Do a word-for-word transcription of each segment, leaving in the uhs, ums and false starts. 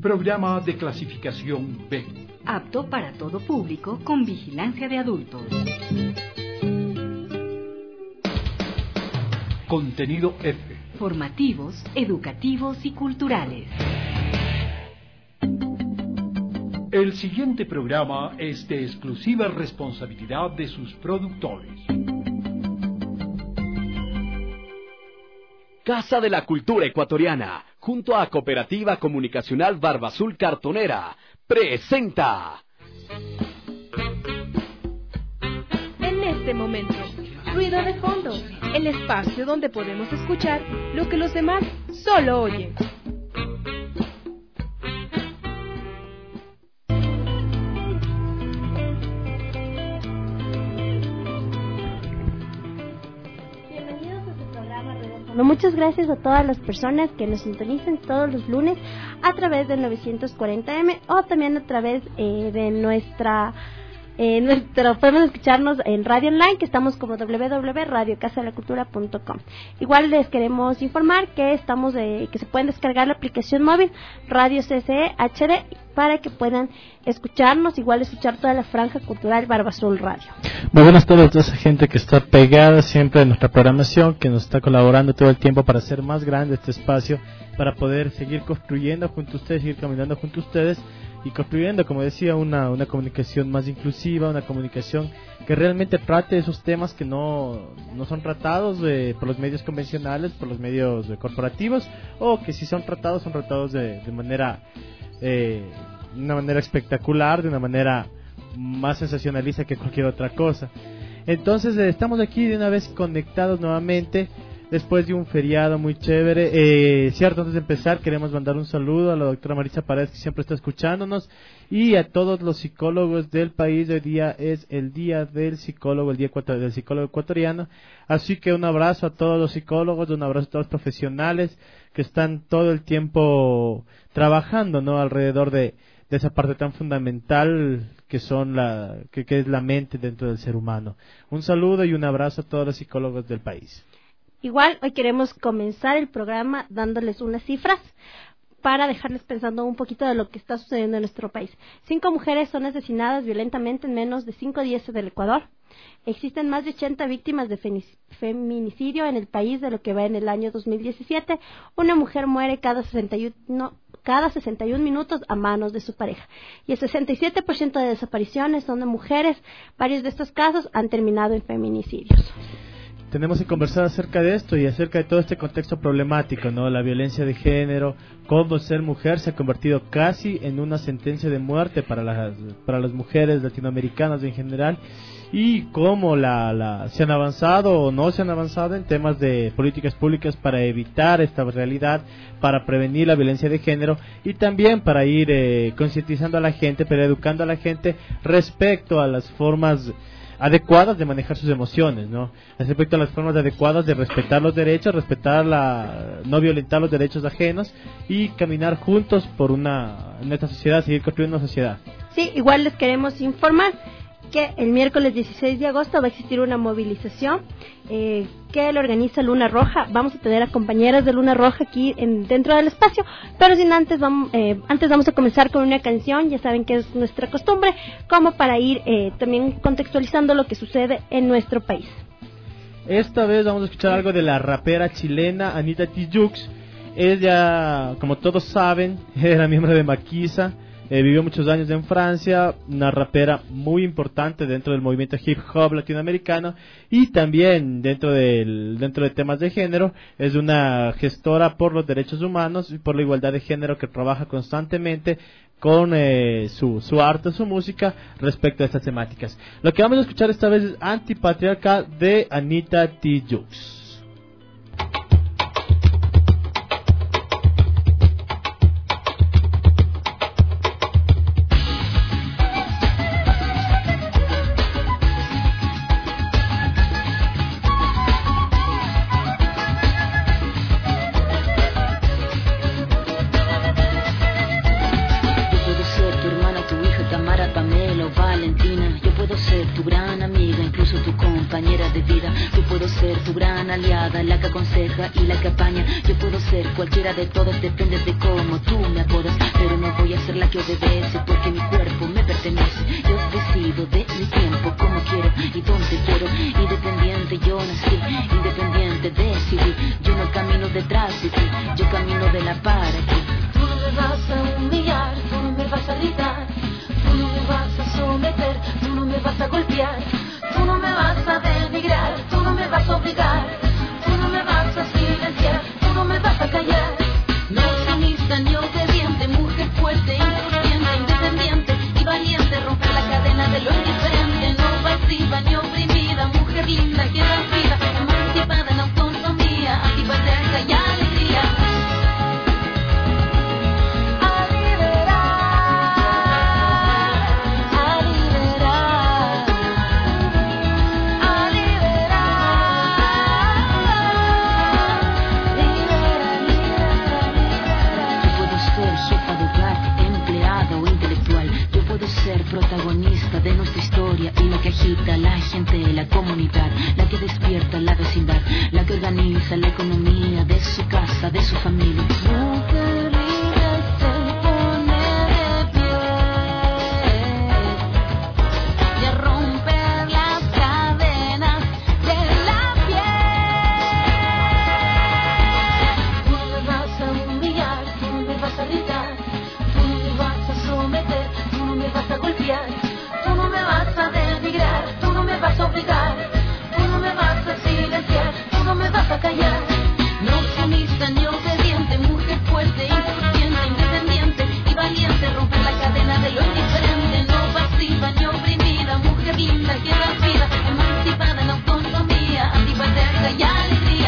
Programa de clasificación B. Apto para todo público con vigilancia de adultos. Contenido F. Formativos, educativos y culturales. El siguiente programa es de exclusiva responsabilidad de sus productores. Casa de la Cultura Ecuatoriana, junto a Cooperativa Comunicacional Barbazul Cartonera, presenta. En este momento, ruido de fondo, el espacio donde podemos escuchar lo que los demás solo oyen. Bueno, muchas gracias a todas las personas que nos sintonizan todos los lunes a través del novecientos cuarenta eme o también a través eh, de nuestra... Eh, nuestro, podemos escucharnos en radio online, que estamos como doble u doble u doble u punto radio casa de la cultura punto com. Igual les queremos informar que estamos de, que se pueden descargar la aplicación móvil Radio C C E H D para que puedan escucharnos, igual escuchar toda la franja cultural Barbazul Radio. Muy buenas tardes a toda esa gente que está pegada siempre en nuestra programación, que nos está colaborando todo el tiempo para hacer más grande este espacio, para poder seguir construyendo junto a ustedes, seguir caminando junto a ustedes y construyendo, como decía, una, una comunicación más inclusiva, una comunicación que realmente trate esos temas que no, no son tratados eh, por los medios convencionales, por los medios eh, corporativos, o que si son tratados, son tratados de, de manera, eh, de una manera espectacular, de una manera más sensacionalista que cualquier otra cosa. Entonces eh, estamos aquí de una vez conectados nuevamente, después de un feriado muy chévere. Eh, cierto, antes de empezar queremos mandar un saludo a la doctora Marisa Paredes, que siempre está escuchándonos, y a todos los psicólogos del país. Hoy día es el día del psicólogo, el día del psicólogo ecuatoriano, así que un abrazo a todos los psicólogos, un abrazo a todos los profesionales que están todo el tiempo trabajando, ¿no?, alrededor de, de esa parte tan fundamental que son la que, que es la mente dentro del ser humano. Un saludo y un abrazo a todos los psicólogos del país. Igual, hoy queremos comenzar el programa dándoles unas cifras para dejarles pensando un poquito de lo que está sucediendo en nuestro país. Cinco mujeres son asesinadas violentamente en menos de cinco días del Ecuador. Existen más de ochenta víctimas de feminicidio en el país de lo que va en el año dos mil diecisiete. Una mujer muere cada sesenta y uno, cada sesenta y un minutos a manos de su pareja. Y el sesenta y siete por ciento de desapariciones son de mujeres. Varios de estos casos han terminado en feminicidios. Tenemos que conversar acerca de esto y acerca de todo este contexto problemático, ¿no? La violencia de género, cómo ser mujer se ha convertido casi en una sentencia de muerte para las, para las mujeres latinoamericanas en general, y cómo la, la, se han avanzado o no se han avanzado en temas de políticas públicas para evitar esta realidad, para prevenir la violencia de género y también para ir eh, concientizando a la gente, pero educando a la gente respecto a las formas adecuadas de manejar sus emociones, ¿no? Respecto a las formas adecuadas de respetar los derechos, respetar la, no violentar los derechos ajenos y caminar juntos por una, en esta sociedad, seguir construyendo una sociedad. Sí, igual les queremos informar que el miércoles dieciséis de agosto va a existir una movilización eh, que lo organiza Luna Roja. Vamos a tener a compañeras de Luna Roja aquí en, dentro del espacio, pero sin antes vamos, eh, antes vamos a comenzar con una canción. Ya saben que es nuestra costumbre, como para ir eh, también contextualizando lo que sucede en nuestro país. Esta vez vamos a escuchar algo de la rapera chilena Anita Tijoux. Ella, como todos saben, era miembro de Maquisa. Eh, vivió muchos años en Francia, una rapera muy importante dentro del movimiento hip hop latinoamericano y también dentro del dentro de temas de género. Es una gestora por los derechos humanos y por la igualdad de género que trabaja constantemente con eh, su, su arte, su música respecto a estas temáticas. Lo que vamos a escuchar esta vez es Antipatriarca de Anita Tijoux. Valentina, yo puedo ser tu gran amiga, incluso tu compañera de vida. Yo puedo ser tu gran aliada, la que aconseja y la que apaña. Yo puedo ser cualquiera de todos, depende de cómo tú me apodas, pero no voy a ser la que obedece, porque mi cuerpo me pertenece. Yo decido de mi tiempo como quiero y donde quiero. Independiente yo nací, independiente decidí. Yo no camino detrás de ti, yo camino de la para ti. Tú no me vas a humillar, tú no me vas a gritar, tú no me vas a someter, tú no me vas a golpear, tú no me vas a denigrar, tú no me vas a obligar, tú no me vas a silenciar, tú no me vas a callar. No sumisa ni obediente, mujer fuerte, inconsciente, independiente y valiente, romper la cadena de lo indiferente. No pasiva ni oprimida, mujer linda que da vida, emancipada en autonomía, antipatriarca y alegría. Protagonista de nuestra historia y la que agita a la gente, la comunidad, la que despierta la vecindad, la que organiza la economía de su casa, de su familia. Mujer libre se pone de pie y a romper las cadenas de la piel. Tú no me vas a humillar, tú no me vas a gritar, tú no me vas a someter, tú no me vas a golpear, tú no me vas a denigrar, tú no me vas a obligar, tú no me vas a silenciar, tú no me vas a callar. No sumisa ni obediente, mujer fuerte, inconsciente, independiente y valiente, romper la cadena de lo indiferente. No pasiva ni oprimida, mujer linda que da vida, emancipada en autonomía, antipatriarca y alegría.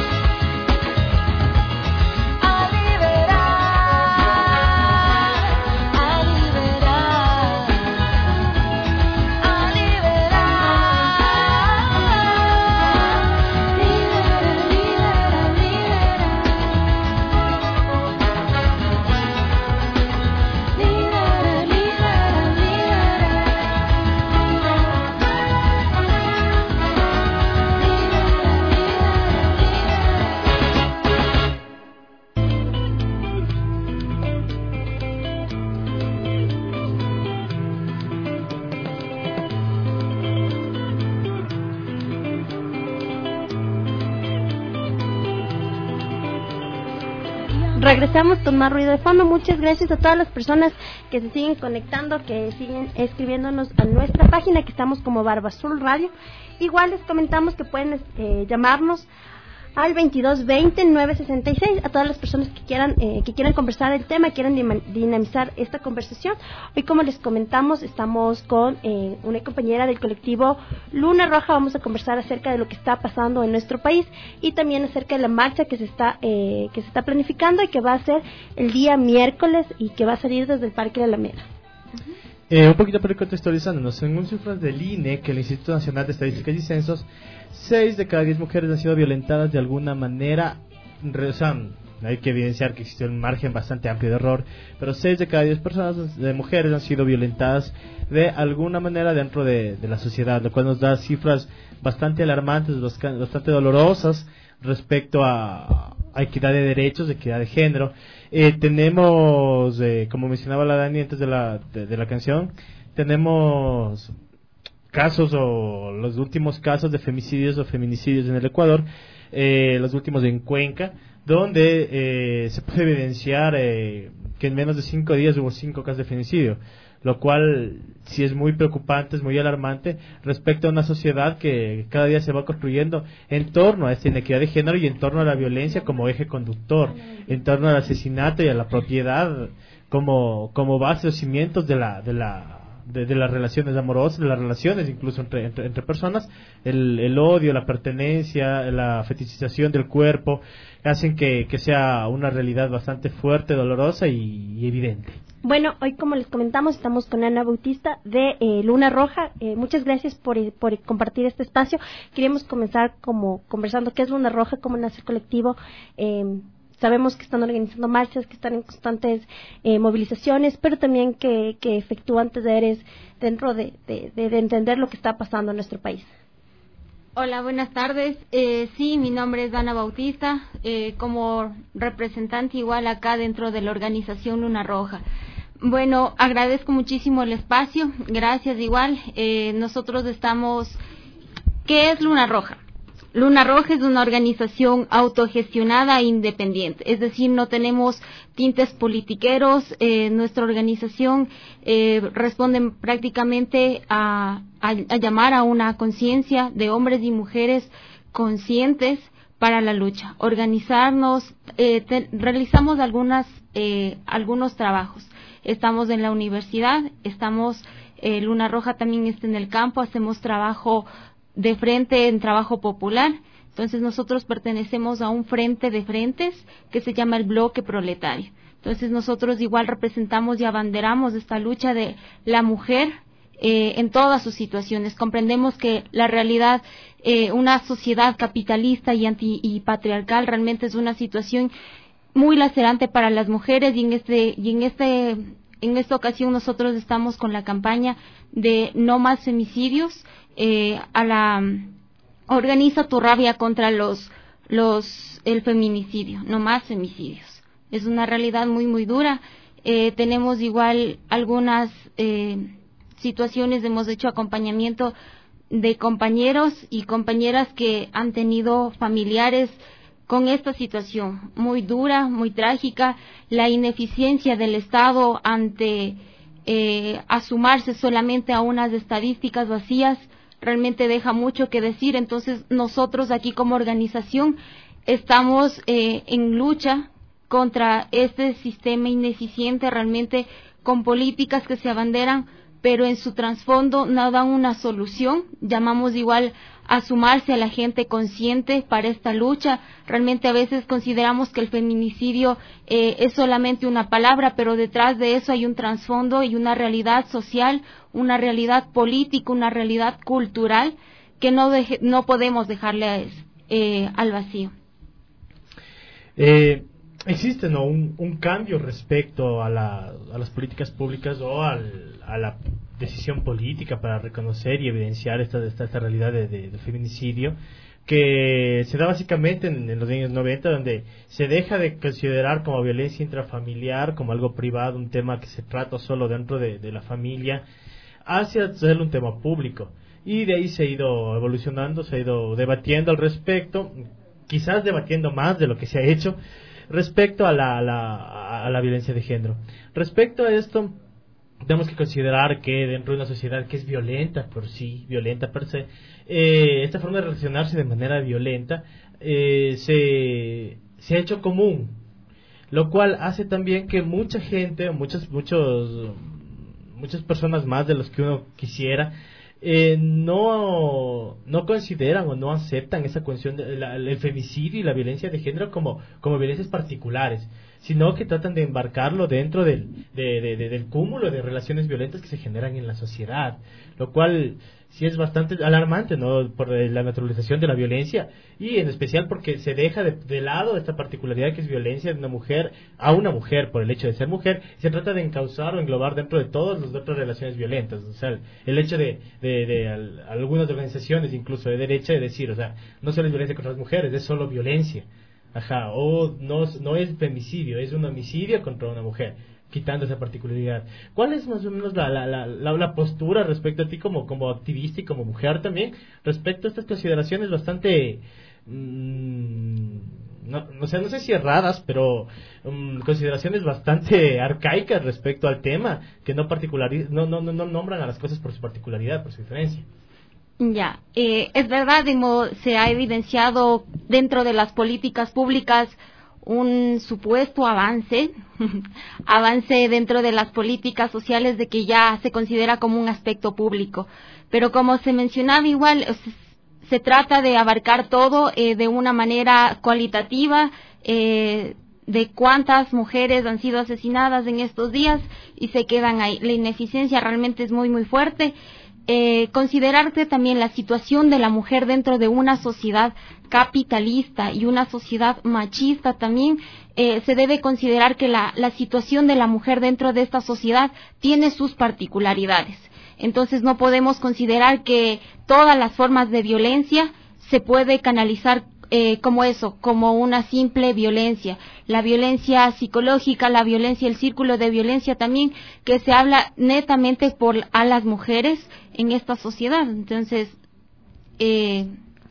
Regresamos con más ruido de fondo. Muchas gracias a todas las personas que se siguen conectando, que siguen escribiéndonos a nuestra página, que estamos como Barba Azul Radio. Igual les comentamos que pueden eh, llamarnos al veintidós veinte nueve sesenta y seis a todas las personas que quieran eh, que quieran conversar el tema, quieran dinamizar esta conversación. Hoy, como les comentamos, estamos con eh, una compañera del colectivo Luna Roja. Vamos a conversar acerca de lo que está pasando en nuestro país y también acerca de la marcha que se está eh, que se está planificando y que va a ser el día miércoles y que va a salir desde el Parque de la Alameda. Uh-huh. Eh, un poquito para contextualizándonos, según cifras del I N E, que el Instituto Nacional de Estadísticas y Censos, seis de cada diez mujeres han sido violentadas de alguna manera. O sea, hay que evidenciar que existe un margen bastante amplio de error, pero seis de cada diez personas, de mujeres, han sido violentadas de alguna manera dentro de, de la sociedad, lo cual nos da cifras bastante alarmantes, bastante dolorosas respecto a, a equidad de derechos, equidad de género. Eh, tenemos, eh, como mencionaba la Dani antes de la, de, de la canción, tenemos casos o los últimos casos de femicidios o feminicidios en el Ecuador, eh, los últimos en Cuenca, donde eh, se puede evidenciar eh, que en menos de cinco días hubo cinco casos de feminicidio, lo cual sí es muy preocupante, es muy alarmante respecto a una sociedad que cada día se va construyendo en torno a esta inequidad de género y en torno a la violencia como eje conductor, en torno al asesinato y a la propiedad como como base o cimientos de la de la de, de las relaciones amorosas, de las relaciones incluso entre entre, entre personas. El, el odio, la pertenencia, la fetichización del cuerpo hacen que, que sea una realidad bastante fuerte, dolorosa y, y evidente. Bueno, hoy, como les comentamos, estamos con Ana Bautista de eh, Luna Roja. Eh, muchas gracias por, por compartir este espacio. Queríamos comenzar como conversando qué es Luna Roja, cómo nace el colectivo. Eh, sabemos que están organizando marchas, que están en constantes eh, movilizaciones, pero también que, que efectúan talleres dentro de, de, de, de entender lo que está pasando en nuestro país. Hola, buenas tardes. Eh, sí, mi nombre es Dana Bautista, eh, como representante igual acá dentro de la organización Luna Roja. Bueno, agradezco muchísimo el espacio, gracias igual. Eh, nosotros estamos... ¿Qué es Luna Roja? Luna Roja es una organización autogestionada e independiente, es decir, no tenemos tintes politiqueros. Eh, nuestra organización eh, responde prácticamente a, a, a llamar a una conciencia de hombres y mujeres conscientes para la lucha. Organizarnos, eh, te, realizamos algunas eh, algunos trabajos. Estamos en la universidad, estamos eh, Luna Roja también está en el campo, hacemos trabajo de frente en trabajo popular. Entonces nosotros pertenecemos a un frente de frentes que se llama el Bloque Proletario. Entonces nosotros igual representamos y abanderamos esta lucha de la mujer eh, en todas sus situaciones. Comprendemos que la realidad, eh, una sociedad capitalista y anti y patriarcal realmente es una situación muy lacerante para las mujeres, y en este y en este en esta ocasión nosotros estamos con la campaña de no más femicidios. Eh, a la organiza tu rabia contra los los el feminicidio, no más femicidios. Es una realidad muy muy dura. Eh, tenemos igual algunas eh, situaciones, hemos hecho acompañamiento de compañeros y compañeras que han tenido familiares con esta situación muy dura, muy trágica, la ineficiencia del Estado ante eh, asumarse solamente a unas estadísticas vacías realmente deja mucho que decir. Entonces nosotros aquí como organización estamos eh, en lucha contra este sistema ineficiente, realmente con políticas que se abanderan, pero en su trasfondo no dan una solución. Llamamos igual a sumarse a la gente consciente para esta lucha. Realmente a veces consideramos que el feminicidio eh, es solamente una palabra, pero detrás de eso hay un trasfondo y una realidad social, una realidad política, una realidad cultural que no deje, no podemos dejarle eh, al vacío. Eh, existe ¿no? un, un cambio respecto a, la, a las políticas públicas o al, a la decisión política para reconocer y evidenciar esta, esta, esta realidad de, de, del feminicidio, que se da básicamente en, en los años noventa, donde se deja de considerar como violencia intrafamiliar, como algo privado, un tema que se trata solo dentro de, de la familia, hacia ser un tema público. Y de ahí se ha ido evolucionando, se ha ido debatiendo al respecto, quizás debatiendo más de lo que se ha hecho respecto a la, a la, a la violencia de género. Respecto a esto, tenemos que considerar que dentro de una sociedad que es violenta por sí, violenta per se, eh, esta forma de relacionarse de manera violenta eh, se, se ha hecho común, lo cual hace también que mucha gente, muchos, muchos, muchas personas más de los que uno quisiera, eh, no, no consideran o no aceptan esa cuestión del el femicidio y la violencia de género como, como violencias particulares, sino que tratan de embarcarlo dentro del, de, de, de, del cúmulo de relaciones violentas que se generan en la sociedad, lo cual sí es bastante alarmante, ¿no?, por la naturalización de la violencia, y en especial porque se deja de, de lado esta particularidad que es violencia de una mujer a una mujer por el hecho de ser mujer. Se trata de encauzar o englobar dentro de todas las otras relaciones violentas. O sea, el, el hecho de, de, de al, algunas organizaciones incluso de derecha de decir, o sea, no solo es violencia contra las mujeres, es solo violencia. Ajá, o no, no es femicidio, es un homicidio contra una mujer, quitando esa particularidad. ¿Cuál es más o menos la, la, la, la, la postura respecto a ti como, como activista y como mujer también, respecto a estas consideraciones bastante, mmm, no, no sé, no sé si erradas, pero um, consideraciones bastante arcaicas respecto al tema, que no, particulariz- no, no, no, no nombran a las cosas por su particularidad, por su diferencia? Ya, eh, es verdad, Dimo, se ha evidenciado dentro de las políticas públicas un supuesto avance, avance dentro de las políticas sociales de que ya se considera como un aspecto público. Pero como se mencionaba igual, se, se trata de abarcar todo eh, de una manera cualitativa, eh, de cuántas mujeres han sido asesinadas en estos días y se quedan ahí. La ineficiencia realmente es muy, muy fuerte. Eh, considerarte también la situación de la mujer dentro de una sociedad capitalista y una sociedad machista también, eh, se debe considerar que la, la situación de la mujer dentro de esta sociedad tiene sus particularidades. Entonces no podemos considerar que todas las formas de violencia se puede canalizar eh, como eso, como una simple violencia. La violencia psicológica, la violencia, el círculo de violencia también, que se habla netamente por a las mujeres en esta sociedad. Entonces, eh,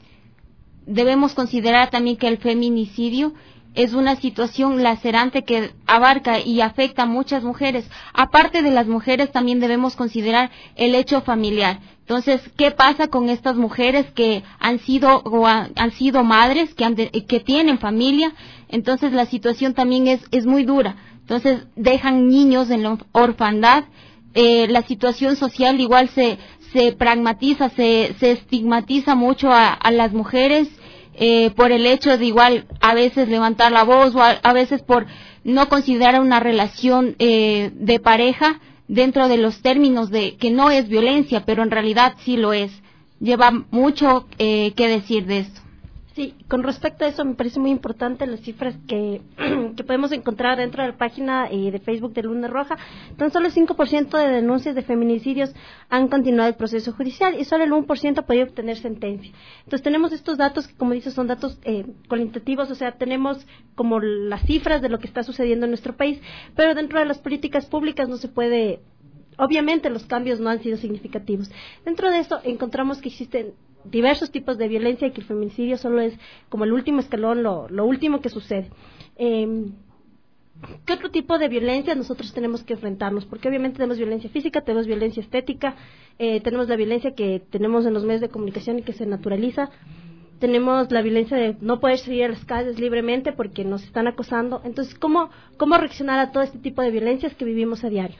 debemos considerar también que el feminicidio es una situación lacerante que abarca y afecta a muchas mujeres. Aparte de las mujeres, también debemos considerar el hecho familiar. Entonces, ¿qué pasa con estas mujeres que han sido o ha, han sido madres, que, han de, que tienen familia? Entonces, la situación también es, es muy dura. Entonces, dejan niños en la orfandad. Eh, la situación social igual se, se pragmatiza, se, se estigmatiza mucho a, a las mujeres. Eh, por el hecho de igual a veces levantar la voz o a, a veces por no considerar una relación eh, de pareja dentro de los términos de que no es violencia, pero en realidad sí lo es. Lleva mucho eh, que decir de esto. Sí, con respecto a eso me parece muy importante las cifras que, que podemos encontrar dentro de la página eh, de Facebook de Luna Roja. Tan solo el cinco por ciento de denuncias de feminicidios han continuado el proceso judicial y solo el uno por ciento ha podido obtener sentencia. Entonces tenemos estos datos que, como dices, son datos eh, cualitativos, o sea, tenemos como las cifras de lo que está sucediendo en nuestro país, pero dentro de las políticas públicas no se puede, obviamente los cambios no han sido significativos. Dentro de eso encontramos que existen diversos tipos de violencia y que el feminicidio solo es como el último escalón, lo, lo último que sucede. Eh, ¿Qué otro tipo de violencia nosotros tenemos que enfrentarnos? Porque obviamente tenemos violencia física, tenemos violencia estética, eh, tenemos la violencia que tenemos en los medios de comunicación y que se naturaliza, tenemos la violencia de no poder salir a las calles libremente porque nos están acosando. Entonces, ¿cómo, cómo reaccionar a todo este tipo de violencias que vivimos a diario?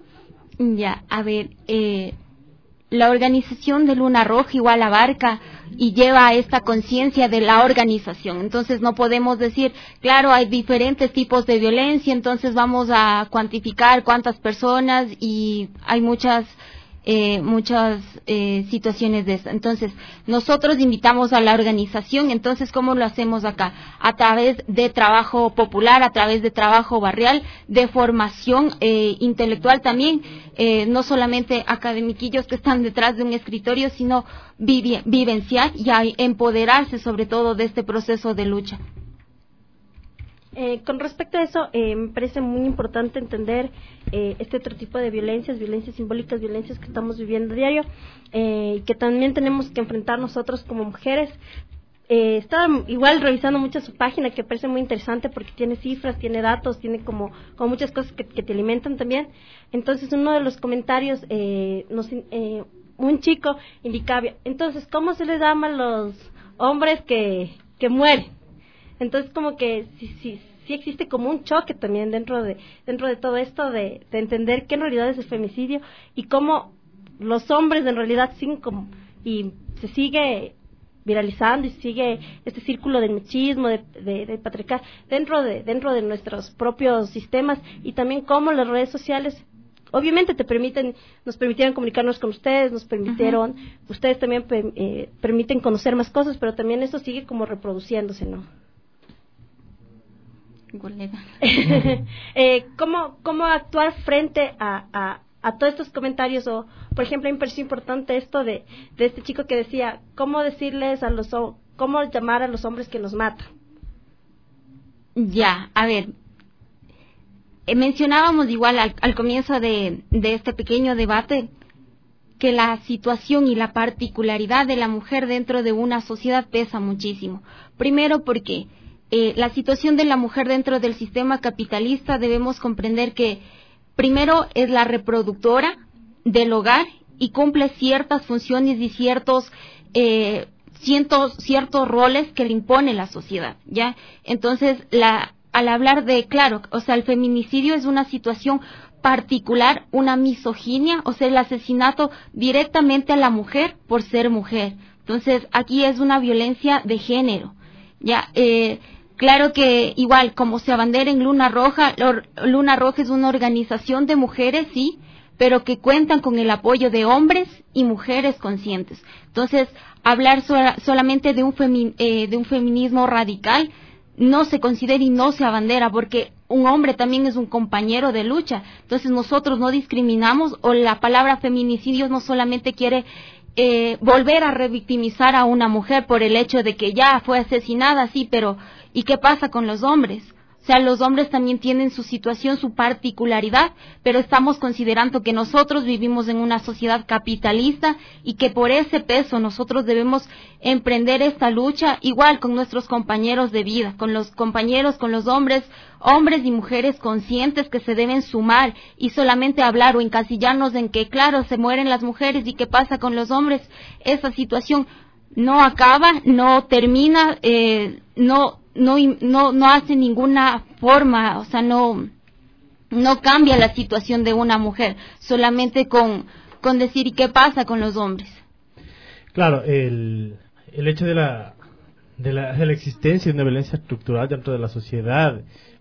Ya, a ver, eh... la organización de Luna Roja igual abarca y lleva a esta conciencia de la organización. Entonces no podemos decir, claro, hay diferentes tipos de violencia, entonces vamos a cuantificar cuántas personas y hay muchas eh, muchas eh, situaciones de eso. Entonces nosotros invitamos a la organización. Entonces, ¿cómo lo hacemos acá? A través de trabajo popular, a través de trabajo barrial, de formación eh, intelectual también. Eh, no solamente academiquillos que están detrás de un escritorio, sino vivi- vivenciar y a empoderarse sobre todo de este proceso de lucha. Eh, con respecto a eso, eh, me parece muy importante entender eh, este otro tipo de violencias, violencias simbólicas, violencias que estamos viviendo a diario, eh, y que también tenemos que enfrentar nosotros como mujeres. Eh, estaba igual revisando mucho su página, que parece muy interesante porque tiene cifras, tiene datos, tiene como, como muchas cosas que, que te alimentan también. Entonces, uno de los comentarios, eh, nos, eh, un chico indicaba, entonces, ¿cómo se les llama a los hombres que, que mueren? Entonces, como que sí, sí, sí existe como un choque también dentro de dentro de todo esto de, de entender qué en realidad es el femicidio y cómo los hombres en realidad siguen como, y se sigue viralizando y sigue este círculo de machismo, de, de, de patriarcal dentro de dentro de nuestros propios sistemas, y también cómo las redes sociales obviamente te permiten, nos permitieron comunicarnos con ustedes, nos permitieron, uh-huh. ustedes también eh, permiten conocer más cosas, pero también eso sigue como reproduciéndose, ¿no? eh, ¿cómo, ¿Cómo actuar frente a, a, a todos estos comentarios? O, por ejemplo, a mí me pareció importante esto de, de este chico que decía, ¿cómo decirles a los, cómo llamar a los hombres que nos matan? Ya, a ver, eh, mencionábamos igual al, al comienzo de, de este pequeño debate que la situación y la particularidad de la mujer dentro de una sociedad pesa muchísimo. Primero porque Eh, la situación de la mujer dentro del sistema capitalista, debemos comprender que primero es la reproductora del hogar y cumple ciertas funciones y ciertos eh, ciertos, ciertos roles que le impone la sociedad, ¿ya? Entonces, la, al hablar de, claro, o sea, el feminicidio es una situación particular, una misoginia, o sea, el asesinato directamente a la mujer por ser mujer. Entonces, aquí es una violencia de género, ¿ya? Eh, Claro que igual, como se abandera en Luna Roja, Luna Roja es una organización de mujeres, sí, pero que cuentan con el apoyo de hombres y mujeres conscientes. Entonces, hablar sola, solamente de un, femi, eh, de un feminismo radical no se considera y no se abandera, porque un hombre también es un compañero de lucha. Entonces, nosotros no discriminamos, o la palabra feminicidio no solamente quiere eh, volver a revictimizar a una mujer por el hecho de que ya fue asesinada, sí, pero ¿y qué pasa con los hombres? O sea, los hombres también tienen su situación, su particularidad, pero estamos considerando que nosotros vivimos en una sociedad capitalista y que por ese peso nosotros debemos emprender esta lucha igual con nuestros compañeros de vida, con los compañeros, con los hombres, hombres y mujeres conscientes que se deben sumar y solamente hablar o encasillarnos en que, claro, se mueren las mujeres y qué pasa con los hombres. Esa situación no acaba, no termina, eh, no... no no no hace ninguna forma, o sea, no no cambia la situación de una mujer, solamente con con decir ¿y qué pasa con los hombres? Claro, el el hecho de la de la, de la existencia de una violencia estructural dentro de la sociedad,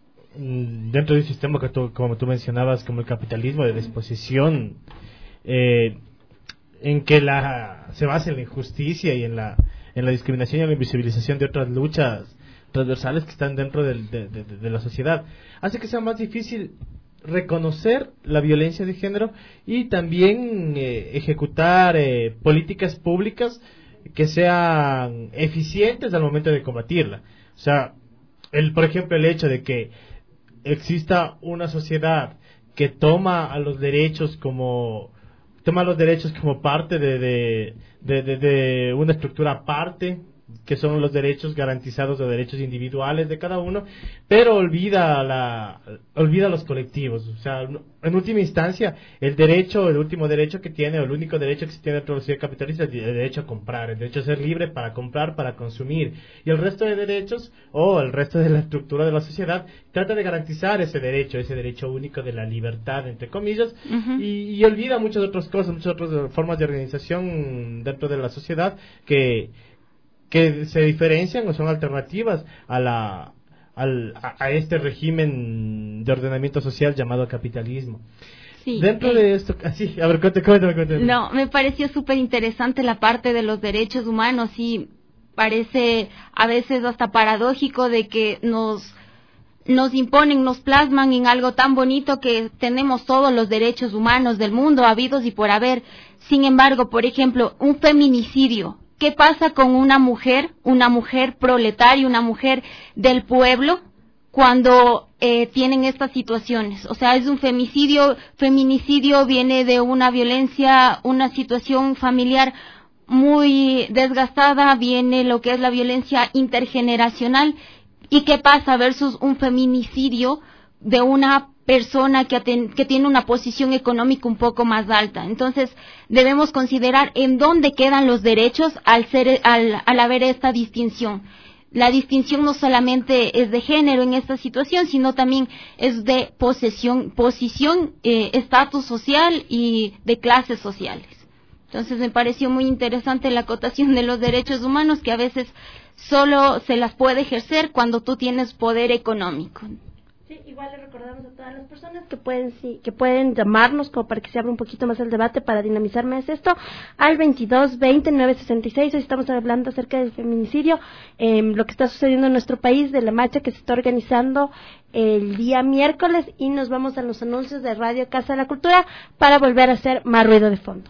dentro de un sistema que tú, como tú mencionabas, como el capitalismo de disposición, eh, en que la se basa en la injusticia y en la en la discriminación y en la invisibilización de otras luchas transversales que están dentro del, de, de, de la sociedad, hace que sea más difícil reconocer la violencia de género y también eh, ejecutar eh, políticas públicas que sean eficientes al momento de combatirla. O sea, el, por ejemplo, el hecho de que exista una sociedad que toma a los derechos como toma los derechos como parte de, de, de, de, de una estructura aparte, que son los derechos garantizados, los derechos individuales de cada uno, pero olvida la olvida los colectivos. O sea, en última instancia, el derecho, el último derecho que tiene, o el único derecho que se tiene dentro de la sociedad capitalista es el derecho a comprar, el derecho a ser libre para comprar, para consumir. Y el resto de derechos, o el resto de la estructura de la sociedad, trata de garantizar ese derecho, ese derecho único de la libertad, entre comillas, uh-huh. y, y olvida muchas otras cosas, muchas otras formas de organización dentro de la sociedad que que se diferencian o son alternativas a la al, a, a este régimen de ordenamiento social llamado capitalismo. Sí, Dentro eh, de esto, así, a ver, cuéntame, cuéntame, cuéntame. No, me pareció súper interesante la parte de los derechos humanos y parece a veces hasta paradójico de que nos nos imponen, nos plasman en algo tan bonito que tenemos todos los derechos humanos del mundo, habidos y por haber. Sin embargo, por ejemplo, un feminicidio. ¿Qué pasa con una mujer, una mujer proletaria, una mujer del pueblo, cuando eh, tienen estas situaciones? O sea, es un femicidio, feminicidio viene de una violencia, una situación familiar muy desgastada, viene lo que es la violencia intergeneracional. ¿Y qué pasa versus un feminicidio de una persona que, aten, que tiene una posición económica un poco más alta? Entonces debemos considerar en dónde quedan los derechos al ser al, al haber esta distinción. La distinción no solamente es de género en esta situación, sino también es de posesión, posición, estatus eh, social y de clases sociales. Entonces me pareció muy interesante la acotación de los derechos humanos, que a veces solo se las puede ejercer cuando tú tienes poder económico. Sí, igual le recordamos a todas las personas que pueden sí, que pueden llamarnos como para que se abra un poquito más el debate, para dinamizar más esto, al veintidós veinte nueve sesenta y seis. Hoy estamos hablando acerca del feminicidio, eh, lo que está sucediendo en nuestro país, de la marcha que se está organizando el día miércoles, y nos vamos a los anuncios de Radio Casa de la Cultura para volver a hacer más ruido de fondo.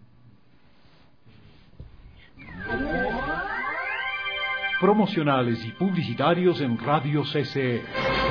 Promocionales y publicitarios en Radio C C E.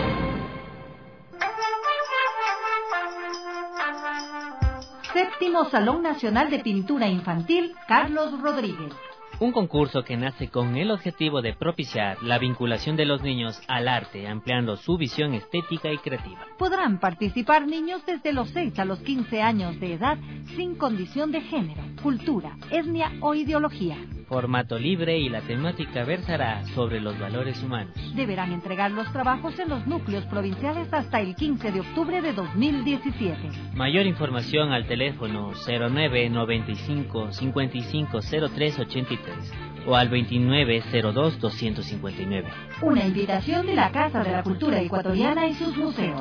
Séptimo Salón Nacional de Pintura Infantil Carlos Rodríguez. Un concurso que nace con el objetivo de propiciar la vinculación de los niños al arte, ampliando su visión estética y creativa. Podrán participar niños desde los seis a los quince años de edad, sin condición de género, cultura, etnia o ideología. Formato libre, y la temática versará sobre los valores humanos. Deberán entregar los trabajos en los núcleos provinciales hasta el quince de octubre de dos mil diecisiete. Mayor información al teléfono cero nueve noventa y cinco cincuenta y cinco cero tres ochenta y tres o al veintinueve cero dos doscientos cincuenta y nueve. Una invitación de la Casa de la Cultura Ecuatoriana y sus museos.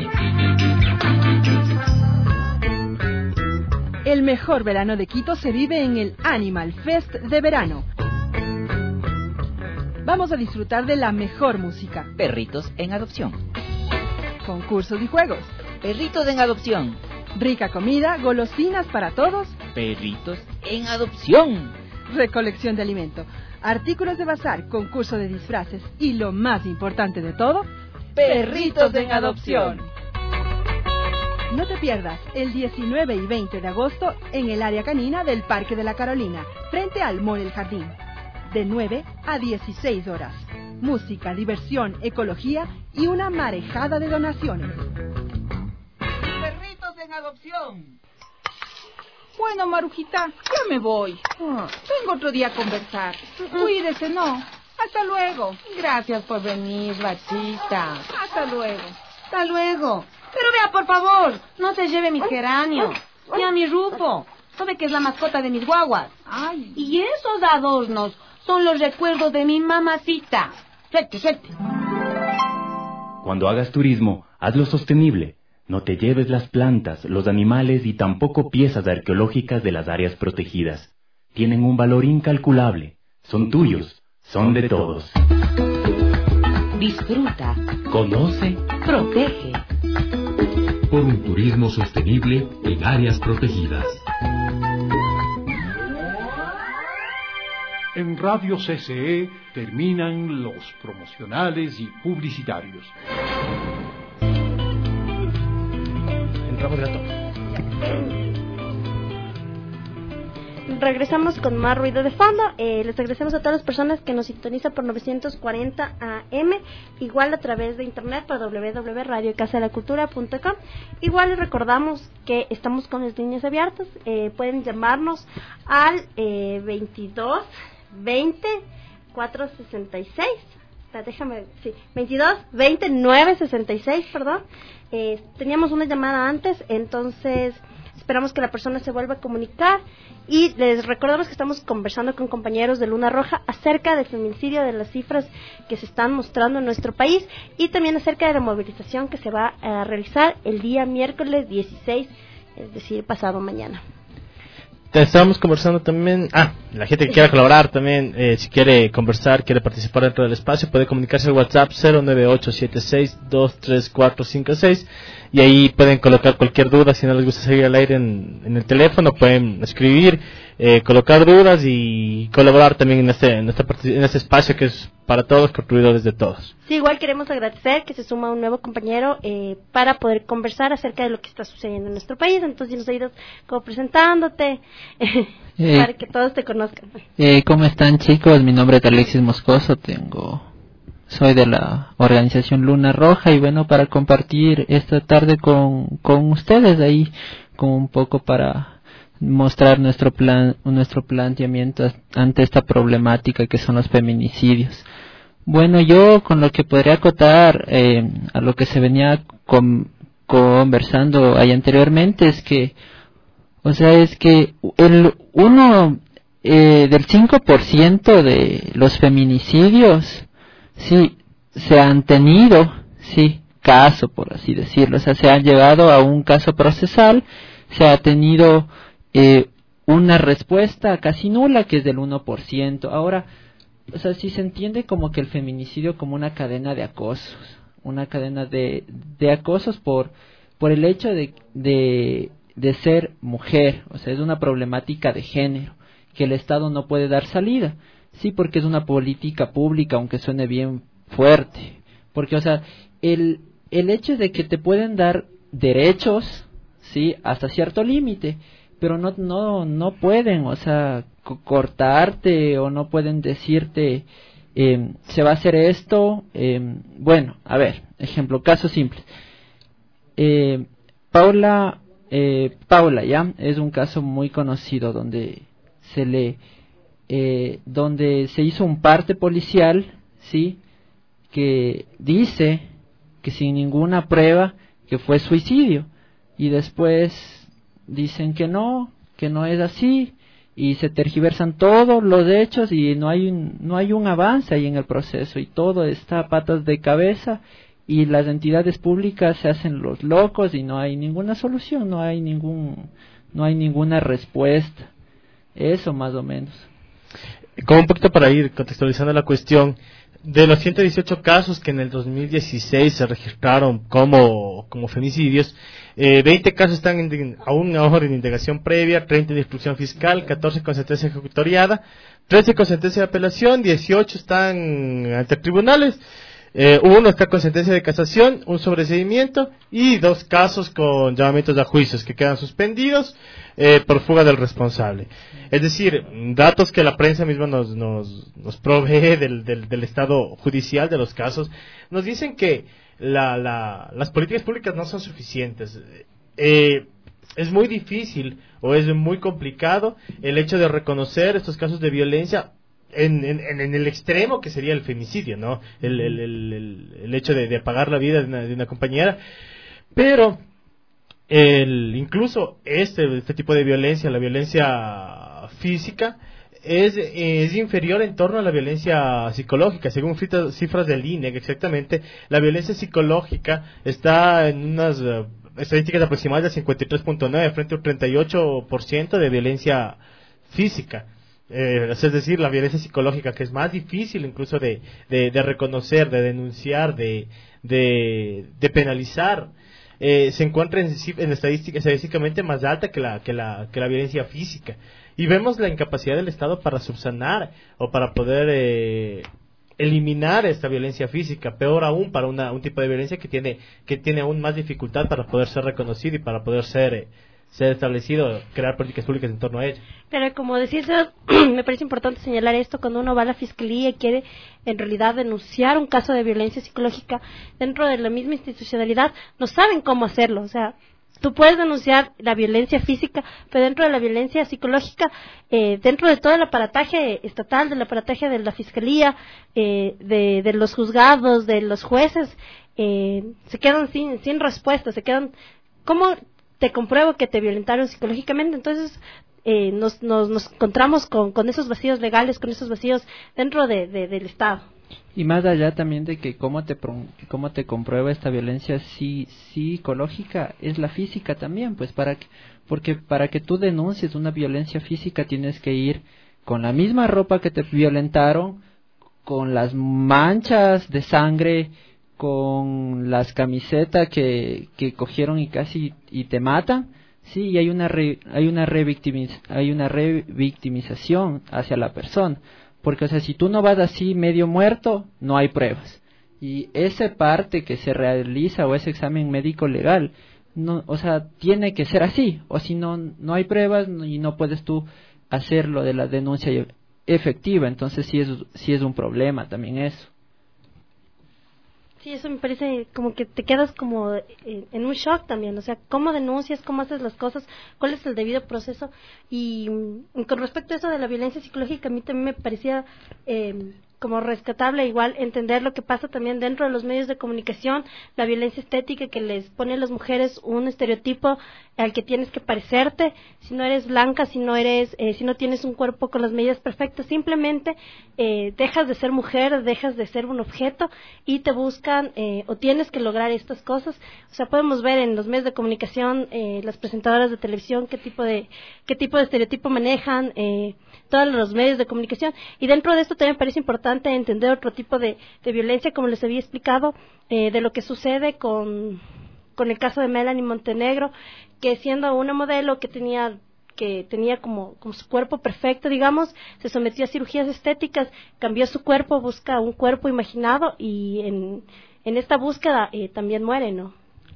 El mejor verano de Quito se vive en el Animal Fest de verano. Vamos a disfrutar de la mejor música. Perritos en adopción. Concursos y juegos. Perritos en adopción. Rica comida, golosinas para todos. Perritos en adopción. Recolección de alimento, artículos de bazar, concurso de disfraces y lo más importante de todo, perritos en adopción. No te pierdas el diecinueve y veinte de agosto en el área canina del Parque de la Carolina, frente al Mall El Jardín, de nueve a dieciséis horas. Música, diversión, ecología y una marejada de donaciones. Perritos en adopción. Bueno, Marujita, ya me voy. Oh, tengo otro día a conversar. Cuídese, ¿no? Hasta luego. Gracias por venir, Bachita. Hasta luego. Hasta luego. Pero vea, por favor, no se lleve mis geranios. Ni a mi Rufo. ¿Sabe que es la mascota de mis guaguas? Ay. Y esos adornos son los recuerdos de mi mamacita. Suelte, suelte. Cuando hagas turismo, hazlo sostenible. No te lleves las plantas, los animales y tampoco piezas arqueológicas de las áreas protegidas. Tienen un valor incalculable. Son tuyos. Son de todos. Disfruta. Conoce. Protege. Por un turismo sostenible en áreas protegidas. En Radio C C E terminan los promocionales y publicitarios. Entramos gato. Regresamos con más ruido de fondo. Eh, les agradecemos a todas las personas que nos sintonizan por novecientos cuarenta A M, igual a través de internet por doble u doble u doble u punto radio casa de la cultura punto com. Igual les recordamos que estamos con las líneas abiertas. Eh, pueden llamarnos al eh, veintidós veinte cuatrocientos sesenta y seis. Déjame, sí, veintidós veinte nueve sesenta y seis, perdón. Eh, teníamos una llamada antes, entonces esperamos que la persona se vuelva a comunicar. Y les recordamos que estamos conversando con compañeros de Luna Roja acerca del feminicidio, de las cifras que se están mostrando en nuestro país y también acerca de la movilización que se va a realizar el día miércoles dieciséis, es decir, pasado mañana. Estábamos conversando también, ah, la gente que quiera colaborar también, eh, si quiere conversar, quiere participar dentro del espacio, puede comunicarse al WhatsApp cero nueve ocho siete seis dos tres cuatro cinco seis y ahí pueden colocar cualquier duda. Si no les gusta seguir al aire en, en el teléfono, pueden escribir, eh, colocar dudas y colaborar también en este, en, esta, en este espacio que es para todos, construido desde todos. Sí, igual queremos agradecer que se suma un nuevo compañero eh, para poder conversar acerca de lo que está sucediendo en nuestro país. Entonces nos ha ido como presentándote eh, para que todos te conozcan. Eh, ¿Cómo están, chicos? Mi nombre es Alexis Moscoso, tengo, soy de la organización Luna Roja y bueno, para compartir esta tarde con, con ustedes ahí, como un poco para mostrar nuestro plan, nuestro planteamiento ante esta problemática que son los feminicidios. Bueno, yo con lo que podría acotar eh, a lo que se venía con, conversando ahí anteriormente es que, o sea, es que el uno eh, del cinco por ciento de los feminicidios, sí, se han tenido, sí, caso, por así decirlo, o sea, se han llegado a un caso procesal, se ha tenido eh, una respuesta casi nula, que es del uno por ciento. Ahora, o sea, si se entiende como que el feminicidio como una cadena de acosos, una cadena de, de acosos por, por el hecho de, de, de ser mujer, o sea, es una problemática de género, que el Estado no puede dar salida, sí, porque es una política pública, aunque suene bien fuerte, porque, o sea, el, el hecho de que te pueden dar derechos, sí, hasta cierto límite, pero no, no, no pueden, o sea, cortarte o no pueden decirte eh, se va a hacer esto. Eh, bueno, a ver, ejemplo, caso simple. Eh, Paula, eh, Paula, ya es un caso muy conocido donde se le, eh, donde se hizo un parte policial, sí, que dice que sin ninguna prueba que fue suicidio y después dicen que no, que no es así y se tergiversan todos los hechos y no hay un, no hay un avance ahí en el proceso y todo está a patas de cabeza y las entidades públicas se hacen los locos y no hay ninguna solución, no hay ningún, no hay ninguna respuesta. Eso más o menos. Como un poquito para ir contextualizando la cuestión, de los ciento dieciocho casos que en el dos mil dieciséis se registraron como, como femicidios, eh, veinte casos están en, aún ahora en indagación previa, treinta de instrucción fiscal, catorce con sentencia ejecutoriada, trece con sentencia de apelación, dieciocho están ante tribunales, eh, uno está con sentencia de casación, un sobreseimiento y dos casos con llamamientos a juicios que quedan suspendidos eh, por fuga del responsable. Es decir, datos que la prensa misma nos, nos, nos provee del, del, del estado judicial de los casos, nos dicen que la, la, las políticas públicas no son suficientes. Eh, es muy difícil o es muy complicado el hecho de reconocer estos casos de violencia en, en, en el extremo que sería el femicidio, ¿no? El, el, el, el, el hecho de, de apagar la vida de una, de una compañera. Pero el, incluso este, este tipo de violencia, la violencia física, es, es inferior en torno a la violencia psicológica. Según cifras del I N E, exactamente, la violencia psicológica está en unas uh, estadísticas aproximadas del cincuenta y tres punto nueve frente a un treinta y ocho por ciento de violencia física. Eh, es decir, la violencia psicológica, que es más difícil incluso de, de, de reconocer, de denunciar, de, de, de penalizar, eh, se encuentra en, en estadística, estadísticamente más alta que la, que, la, que la violencia física. Y vemos la incapacidad del Estado para subsanar o para poder eh, eliminar esta violencia física, peor aún para una, un tipo de violencia que tiene, que tiene aún más dificultad para poder ser reconocido y para poder ser... Eh, ser establecido, crear políticas públicas en torno a ello. Pero como decía, me parece importante señalar esto, cuando uno va a la fiscalía y quiere en realidad denunciar un caso de violencia psicológica dentro de la misma institucionalidad, no saben cómo hacerlo. O sea, tú puedes denunciar la violencia física, pero dentro de la violencia psicológica, eh, dentro de todo el aparataje estatal, del aparataje de la fiscalía, eh, de, de los juzgados, de los jueces, eh, se quedan sin, sin respuesta, se quedan... ¿Cómo te compruebo que te violentaron psicológicamente? Entonces eh, nos, nos, nos encontramos con, con esos vacíos legales, con esos vacíos dentro de, de, del Estado. Y más allá también de que cómo te cómo te comprueba esta violencia sí, psicológica, es la física también, pues para que, porque para que tú denuncies una violencia física tienes que ir con la misma ropa que te violentaron, con las manchas de sangre, con las camisetas que, que cogieron y casi y te matan, sí, y hay una re, hay una revictimiz, hay una revictimización hacia la persona, porque o sea, si tú no vas así medio muerto, no hay pruebas. Y esa parte que se realiza o ese examen médico legal, no, o sea, tiene que ser así, o si no no hay pruebas y no puedes tú hacer lo de la denuncia efectiva, entonces sí es sí es un problema también eso. Sí, eso me parece como que te quedas como en un shock también, o sea, cómo denuncias, cómo haces las cosas, cuál es el debido proceso. Y, y con respecto a eso de la violencia psicológica, a mí también me parecía eh, como rescatable igual entender lo que pasa también dentro de los medios de comunicación, la violencia estética que les pone a las mujeres un estereotipo al que tienes que parecerte, si no eres blanca, si no eres, eh, si no tienes un cuerpo con las medidas perfectas, simplemente eh, dejas de ser mujer, dejas de ser un objeto y te buscan eh, o tienes que lograr estas cosas. O sea, podemos ver en los medios de comunicación, eh, las presentadoras de televisión, qué tipo de qué tipo de estereotipo manejan, eh, todos los medios de comunicación, y dentro de esto también me parece importante entender otro tipo de, de violencia, como les había explicado, eh, de lo que sucede con, con el caso de Melanie Montenegro, que siendo una modelo que tenía que tenía como, como su cuerpo perfecto, digamos, se sometió a cirugías estéticas, cambió su cuerpo, busca un cuerpo imaginado y en, en esta búsqueda eh, también muere, ¿no?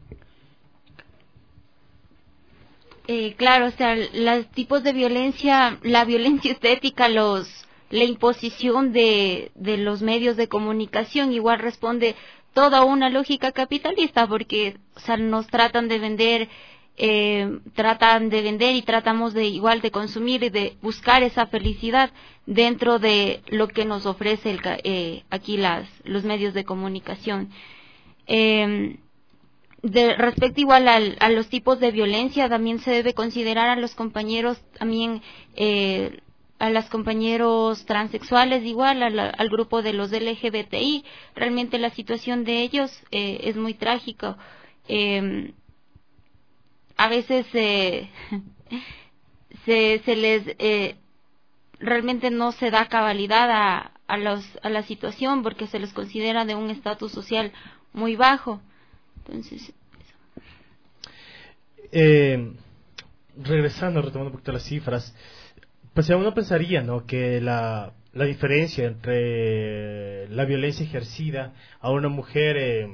Eh, claro, o sea, los tipos de violencia, la violencia estética, los la imposición de, de los medios de comunicación igual responde toda una lógica capitalista, porque o sea, nos tratan de vender, eh, tratan de vender y tratamos de igual de consumir y de buscar esa felicidad dentro de lo que nos ofrece el, eh, aquí las los medios de comunicación. Eh, De, respecto igual al, a los tipos de violencia, también se debe considerar a los compañeros, también eh, a los compañeros transexuales, igual a la, al grupo de los L G B T I. Realmente la situación de ellos eh, es muy trágica. Eh, a veces eh, se, se les eh, realmente no se da cabalidad a, a, los, a la situación porque se les considera de un estatus social muy bajo. Entonces, eh, regresando, retomando un poquito las cifras, pues uno pensaría, ¿no?, que la, la diferencia entre la violencia ejercida a una mujer eh,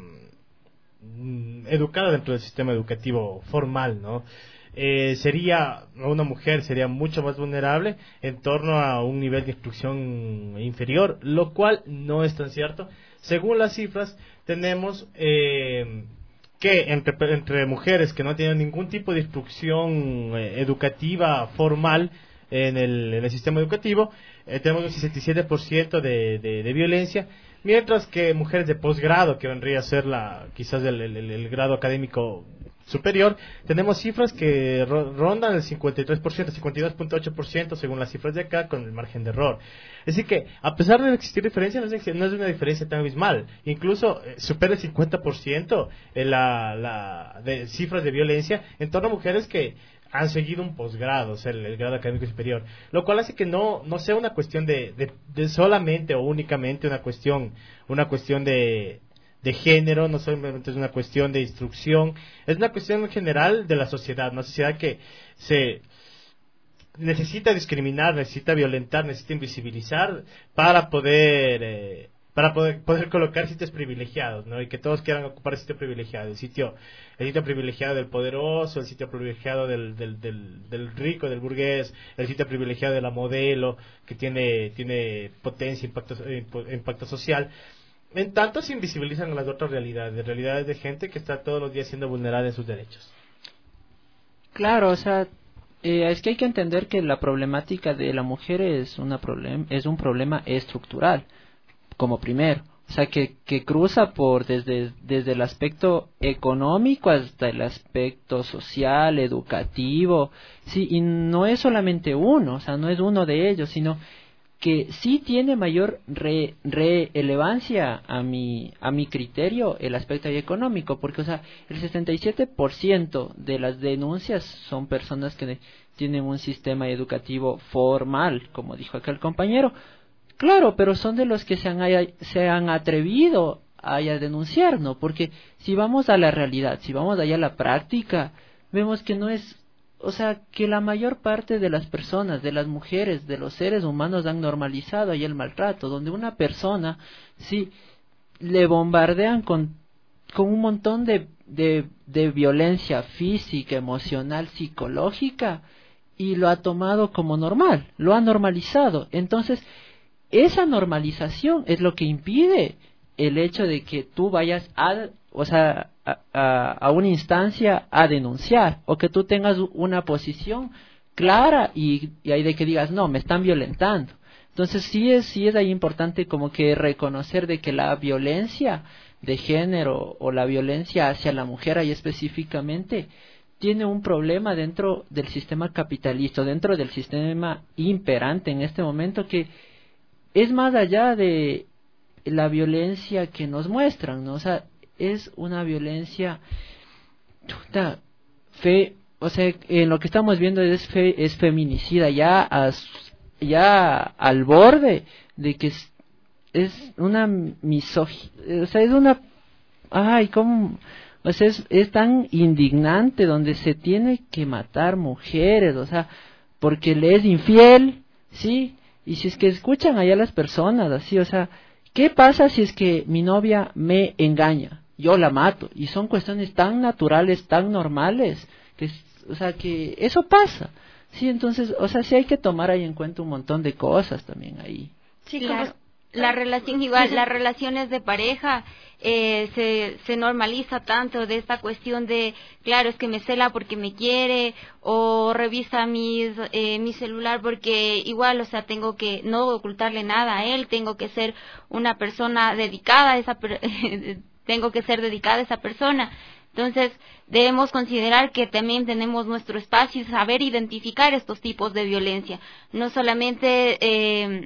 educada dentro del sistema educativo formal, ¿no?, Eh, sería, una mujer sería mucho más vulnerable en torno a un nivel de instrucción inferior, lo cual no es tan cierto. Según las cifras, tenemos eh, que entre, entre mujeres que no tienen ningún tipo de instrucción eh, educativa formal en el, en el sistema educativo, eh, tenemos un sesenta y siete por ciento de, de, de violencia, mientras que mujeres de posgrado, que vendría a ser la quizás el, el, el grado académico superior, tenemos cifras que rondan el cincuenta y tres por ciento, cincuenta y dos punto ocho por ciento según las cifras de acá, con el margen de error. Es decir que, a pesar de existir diferencia, no es, no es una diferencia tan abismal. Incluso eh, supera el cincuenta por ciento en la, la de cifras de violencia en torno a mujeres que han seguido un posgrado, o sea, el, el grado académico superior, lo cual hace que no no sea una cuestión de, de, de solamente o únicamente una cuestión una cuestión de de género, no solamente es una cuestión de instrucción, es una cuestión en general de la sociedad, una sociedad que se necesita discriminar, necesita violentar, necesita invisibilizar para poder eh, para poder, poder colocar sitios privilegiados, ¿no? Y que todos quieran ocupar el sitio privilegiado, el sitio el sitio privilegiado del poderoso, el sitio privilegiado del, del, del, del rico, del burgués, el sitio privilegiado de la modelo, que tiene tiene potencia, impacto, impacto social. En tanto se invisibilizan las otras realidades, realidades de gente que está todos los días siendo vulnerada en sus derechos. Claro, o sea, eh, es que hay que entender que la problemática de la mujer es una problem es un problema estructural, como primero, o sea, que, que cruza por desde, desde el aspecto económico hasta el aspecto social, educativo, sí, y no es solamente uno, o sea, no es uno de ellos, sino que sí tiene mayor re, relevancia a mi a mi criterio el aspecto económico, porque o sea, el sesenta y siete por ciento de las denuncias son personas que tienen un sistema educativo formal, como dijo acá el compañero. Claro, pero son de los que se han, haya, se han atrevido a, a denunciar, ¿no? Porque si vamos a la realidad, si vamos allá a la práctica, vemos que no es, o sea, que la mayor parte de las personas, de las mujeres, de los seres humanos han normalizado ahí el maltrato, donde una persona, sí, le bombardean con, con un montón de, de, de violencia física, emocional, psicológica, y lo ha tomado como normal, lo ha normalizado. Entonces, esa normalización es lo que impide el hecho de que tú vayas a, o sea, a, a, a una instancia a denunciar, o que tú tengas una posición clara y, y ahí de que digas, no, me están violentando. Entonces sí es, sí es ahí importante como que reconocer de que la violencia de género o la violencia hacia la mujer ahí específicamente tiene un problema dentro del sistema capitalista, dentro del sistema imperante en este momento, que es más allá de la violencia que nos muestran, ¿no? O sea, es una violencia chuta, fe, o sea, en lo que estamos viendo es fe, es feminicida ya a, ya al borde de que es, es una misoginia, o sea, es una ay, cómo, o sea, es, es tan indignante, donde se tiene que matar mujeres, o sea, porque le es infiel, ¿sí? Y si es que escuchan allá las personas así, o sea, ¿qué pasa si es que mi novia me engaña? Yo la mato. Y son cuestiones tan naturales, tan normales, que, o sea, que eso pasa. Sí, entonces, o sea, sí hay que tomar ahí en cuenta un montón de cosas también ahí. Sí, claro. La relación igual, las relaciones de pareja eh, se, se normaliza tanto de esta cuestión de, claro, es que me cela porque me quiere, o revisa mis, eh, mi celular porque igual, o sea, tengo que no ocultarle nada a él, tengo que ser una persona dedicada a esa, tengo que ser dedicada a esa persona. Entonces, debemos considerar que también tenemos nuestro espacio y saber identificar estos tipos de violencia. No solamente, eh,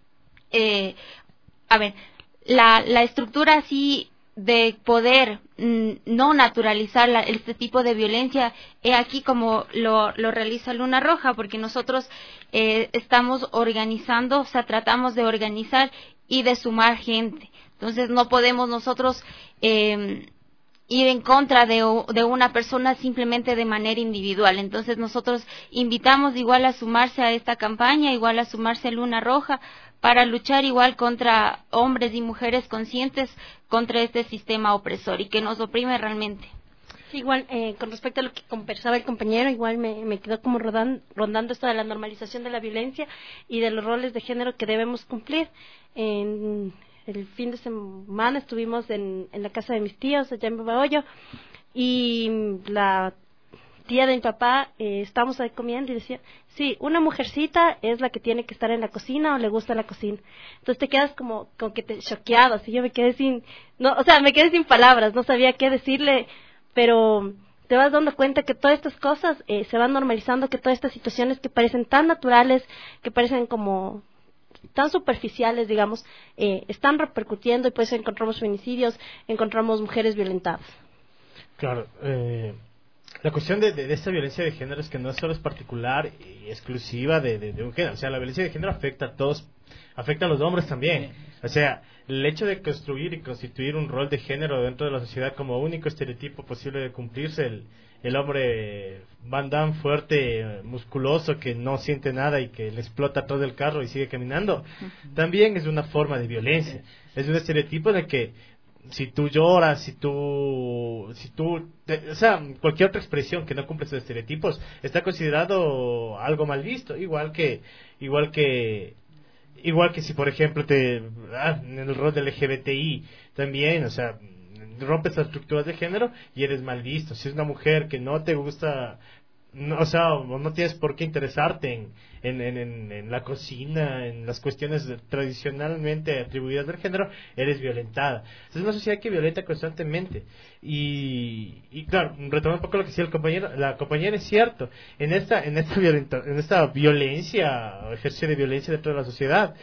eh, a ver, la, la estructura así de poder mm, no naturalizar la, este tipo de violencia, he aquí como lo, lo realiza Luna Roja, porque nosotros eh, estamos organizando, o sea, tratamos de organizar y de sumar gente. Entonces no podemos nosotros eh, ir en contra de, de una persona simplemente de manera individual. Entonces nosotros invitamos igual a sumarse a esta campaña, igual a sumarse a Luna Roja, para luchar igual contra hombres y mujeres conscientes contra este sistema opresor y que nos oprime realmente. Sí, igual, eh, con respecto a lo que conversaba el compañero, igual me, me quedó como rodan, rondando esto de la normalización de la violencia y de los roles de género que debemos cumplir. En el fin de semana estuvimos en, en la casa de mis tíos, allá en Babahoyo, y la tía de mi papá, eh, estábamos ahí comiendo y decía, sí, una mujercita es la que tiene que estar en la cocina o le gusta la cocina. Entonces te quedas como, como que te choqueado, así yo me quedé sin, no, o sea, me quedé sin palabras, no sabía qué decirle, pero te vas dando cuenta que todas estas cosas eh, se van normalizando, que todas estas situaciones que parecen tan naturales, que parecen como tan superficiales, digamos, eh, están repercutiendo y pues encontramos feminicidios, encontramos mujeres violentadas. Claro, eh... la cuestión de, de, de esta violencia de género es que no solo es particular y exclusiva de, de, de un género. O sea, la violencia de género afecta a todos, afecta a los hombres también. O sea, el hecho de construir y constituir un rol de género dentro de la sociedad como único estereotipo posible de cumplirse, el, el hombre Van Damme fuerte, musculoso, que no siente nada y que le explota todo el carro y sigue caminando, también es una forma de violencia. Es un estereotipo de que si tú lloras, si tú, si tú, te, o sea, cualquier otra expresión que no cumple esos estereotipos está considerado algo mal visto, igual que, igual que, igual que si por ejemplo te, ah, en el rol del L G B T I también, o sea, rompes las estructuras de género y eres mal visto. Si es una mujer que no te gusta, no, o sea, no tienes por qué interesarte en, en, en, en la cocina, en las cuestiones tradicionalmente atribuidas del género, eres violentada. Es una sociedad que violenta constantemente. Y, y claro, retomando un poco lo que decía el compañero, la compañera, es cierto, en esta, en esta, violenta, en esta violencia, o ejercicio de violencia dentro de la sociedad,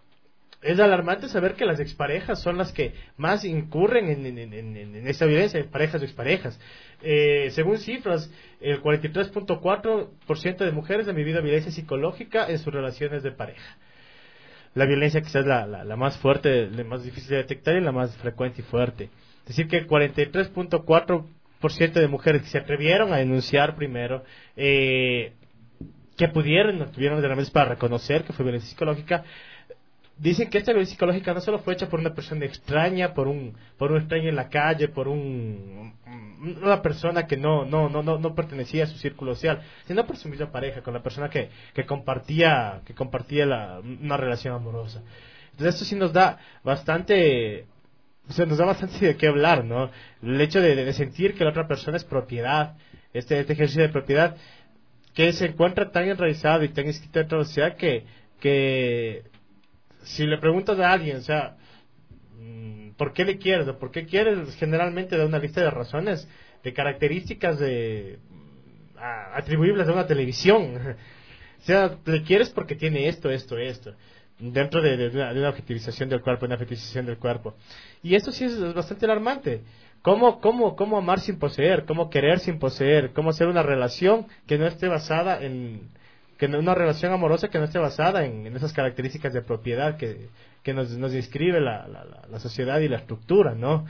es alarmante saber que las exparejas son las que más incurren en, en, en, en, en esta violencia, parejas o exparejas. Eh, según cifras, el cuarenta y tres punto cuatro por ciento de mujeres han vivido violencia psicológica en sus relaciones de pareja. La violencia quizás la, la, la más fuerte, la más difícil de detectar y la más frecuente y fuerte. Es decir, que el cuarenta y tres punto cuatro por ciento de mujeres que se atrevieron a denunciar primero, eh, que pudieron, no tuvieron de repente para reconocer que fue violencia psicológica, dicen que esta violencia psicológica no solo fue hecha por una persona extraña, por un por un extraño en la calle, por un una persona que no no no no no pertenecía a su círculo social, sino por su misma pareja, con la persona que que compartía que compartía la, una relación amorosa. Entonces esto sí nos da bastante, o sea, nos da bastante de qué hablar, ¿no? El hecho de, de sentir que la otra persona es propiedad, este este ejercicio de propiedad que se encuentra tan enraizado y tan inscrito dentro de la sociedad que que si le preguntas a alguien, o sea, ¿por qué le quieres? ¿O por qué quieres? Generalmente da una lista de razones, de características de a, atribuibles a una televisión. O sea, le quieres porque tiene esto, esto, esto, dentro de, de, una, de una objetivización del cuerpo, una fetichización del cuerpo. Y esto sí es, es bastante alarmante. ¿Cómo, cómo, ¿Cómo amar sin poseer? ¿Cómo querer sin poseer? ¿Cómo hacer una relación que no esté basada en... que una relación amorosa que no esté basada en, en esas características de propiedad que, que nos, nos inscribe la, la, la sociedad y la estructura, ¿no?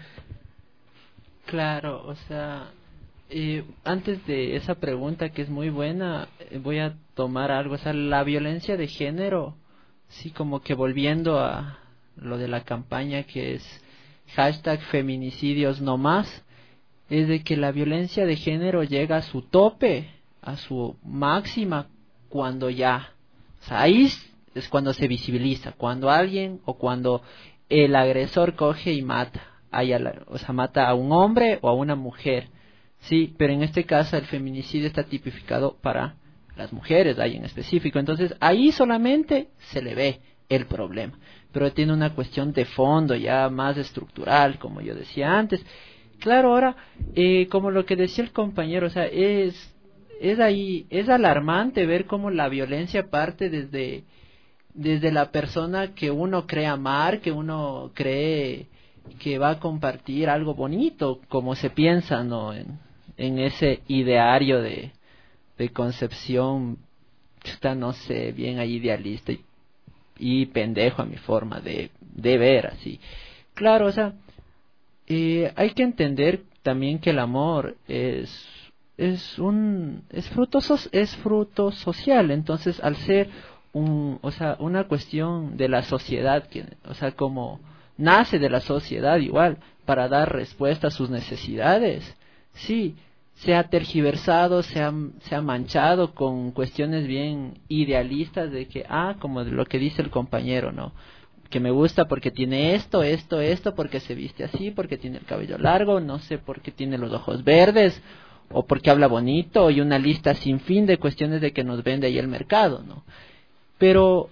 Claro, o sea, eh, antes de esa pregunta que es muy buena, eh, voy a tomar algo, o sea, la violencia de género, sí, como que volviendo a lo de la campaña que es hashtag feminicidios no más, es de que la violencia de género llega a su tope, a su máxima, cuando ya, o sea, ahí es cuando se visibiliza, cuando alguien o cuando el agresor coge y mata, la, o sea, mata a un hombre o a una mujer, sí, pero en este caso el feminicidio está tipificado para las mujeres, ahí en específico, entonces ahí solamente se le ve el problema, pero tiene una cuestión de fondo ya más estructural, como yo decía antes. Claro, ahora, eh, como lo que decía el compañero, o sea, es es ahí, es alarmante ver cómo la violencia parte desde, desde la persona que uno cree amar, que uno cree que va a compartir algo bonito, como se piensa, ¿no? En, en ese ideario de, de concepción, está, no sé, bien ahí idealista. y pendejo a mi forma de, de ver así. Claro, o sea, eh, hay que entender también que el amor es es un es fruto so, es fruto social, entonces al ser un, o sea, una cuestión de la sociedad, que, o sea, como nace de la sociedad igual para dar respuesta a sus necesidades, sí, se ha tergiversado, se ha, se ha manchado con cuestiones bien idealistas de que, ah, como de lo que dice el compañero, ¿no? Que me gusta porque tiene esto, esto, esto, porque se viste así, porque tiene el cabello largo, no sé, porque tiene los ojos verdes, o porque habla bonito, y una lista sin fin de cuestiones de que nos vende ahí el mercado, ¿no? Pero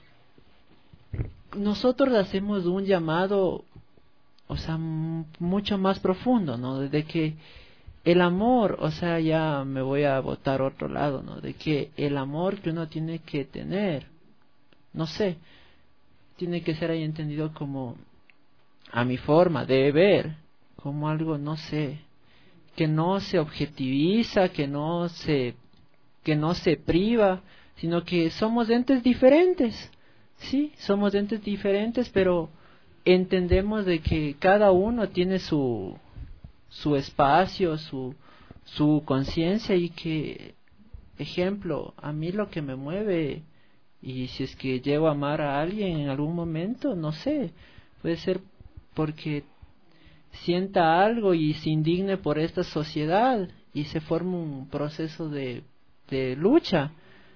nosotros hacemos un llamado, o sea, m- mucho más profundo, ¿no? De que el amor, o sea, ya me voy a botar a otro lado, ¿no? De que el amor que uno tiene que tener, no sé, tiene que ser ahí entendido como, a mi forma de ver, como algo, no sé, que no se objetiviza, que no se, que no se priva, sino que somos entes diferentes, sí, somos entes diferentes, pero entendemos de que cada uno tiene su, su espacio, su, su conciencia, y que, ejemplo, a mí lo que me mueve, y si es que llego a amar a alguien en algún momento, no sé, puede ser porque sienta algo y se indigne por esta sociedad y se forma un proceso de, de lucha.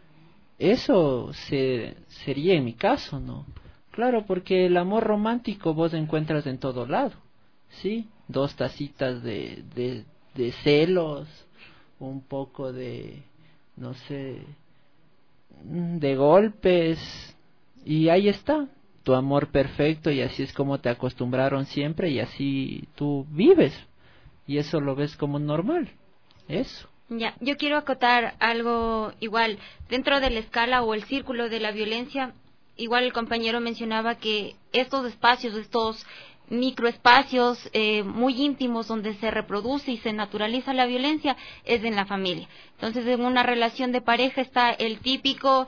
Eso se, sería en mi caso, ¿no? Claro, porque el amor romántico vos encuentras en todo lado, ¿sí? Dos tacitas de, de, de celos, un poco de, no sé, de golpes, y ahí está, tu amor perfecto, y así es como te acostumbraron siempre, y así tú vives, y eso lo ves como normal, eso. Ya, yo quiero acotar algo igual, dentro de la escala o el círculo de la violencia, igual el compañero mencionaba que estos espacios, estos microespacios eh, muy íntimos donde se reproduce y se naturaliza la violencia es en la familia. Entonces, en una relación de pareja está el típico,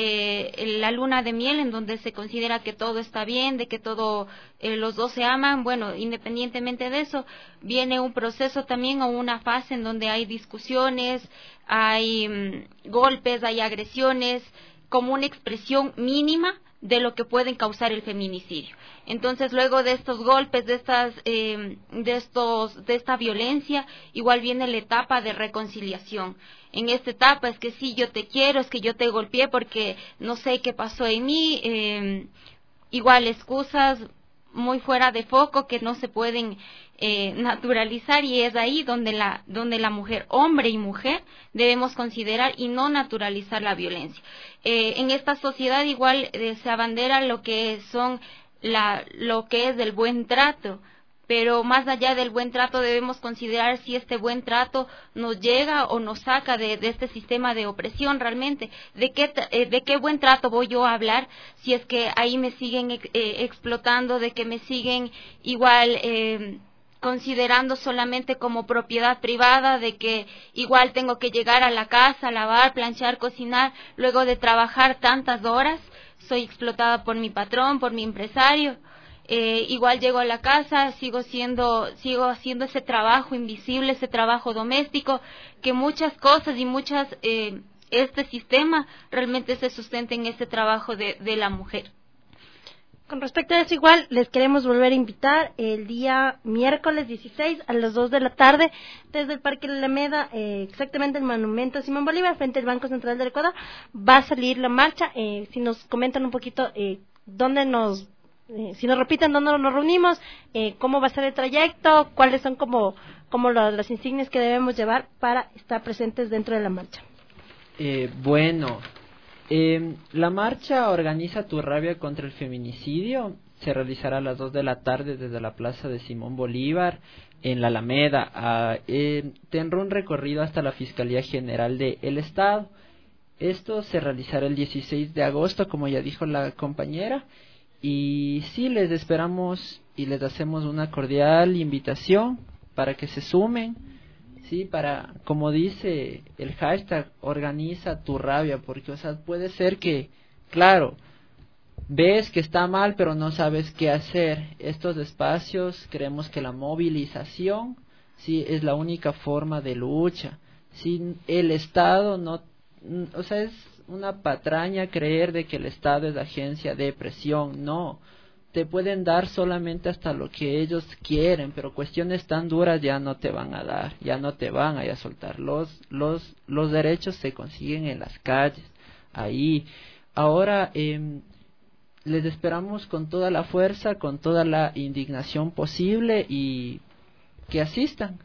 eh, la luna de miel, en donde se considera que todo está bien, de que todo, eh, los dos se aman. Bueno, independientemente de eso, viene un proceso también o una fase en donde hay discusiones, hay mm, golpes, hay agresiones, como una expresión mínima de lo que pueden causar el feminicidio. Entonces, luego de estos golpes, de estas, eh, de estos, de esta violencia, igual viene la etapa de reconciliación. En esta etapa es que sí, yo te quiero, es que yo te golpeé porque no sé qué pasó en mí, eh, igual excusas muy fuera de foco que no se pueden eh, naturalizar, y es ahí donde la donde la mujer, hombre y mujer, debemos considerar y no naturalizar la violencia. Eh, en esta sociedad igual eh, se abandera lo que son la lo que es del buen trato, pero más allá del buen trato debemos considerar si este buen trato nos llega o nos saca de, de este sistema de opresión realmente. ¿De qué, eh, de qué buen trato voy yo a hablar si es que ahí me siguen eh, explotando, de que me siguen igual eh, considerando solamente como propiedad privada, de que igual tengo que llegar a la casa, lavar, planchar, cocinar, luego de trabajar tantas horas? Soy explotada por mi patrón, por mi empresario. Eh, igual llego a la casa, sigo siendo, sigo haciendo ese trabajo invisible, ese trabajo doméstico, que muchas cosas y muchas, eh, este sistema realmente se sustenta en este trabajo de, de la mujer. Con respecto a eso, igual les queremos volver a invitar el día miércoles dieciséis a las dos de la tarde desde el Parque La Alameda, eh, exactamente el Monumento a Simón Bolívar, frente al Banco Central del Ecuador. Va a salir la marcha. Eh, si nos comentan un poquito eh, dónde nos, eh, si nos repiten dónde nos reunimos, eh, cómo va a ser el trayecto, cuáles son como, como lo, las insignias que debemos llevar para estar presentes dentro de la marcha. Eh, bueno. Eh, la marcha organiza Tu Rabia contra el Feminicidio. Se realizará a las dos de la tarde desde la Plaza de Simón Bolívar en la Alameda. Ah, eh, tendrá un recorrido hasta la Fiscalía General del Estado. Esto se realizará el dieciséis de agosto, como ya dijo la compañera. Y sí, les esperamos y les hacemos una cordial invitación para que se sumen. Sí, para, como dice el hashtag, organiza tu rabia, porque, o sea, puede ser que, claro, ves que está mal, pero no sabes qué hacer. Estos espacios, creemos que la movilización, sí, es la única forma de lucha. Sin el Estado, no, o sea, es una patraña creer de que el Estado es agencia de presión. No, te pueden dar solamente hasta lo que ellos quieren, pero cuestiones tan duras ya no te van a dar, ya no te van a, ir a soltar. Los, los, los derechos se consiguen en las calles, ahí. Ahora, eh, les esperamos con toda la fuerza, con toda la indignación posible y que asistan.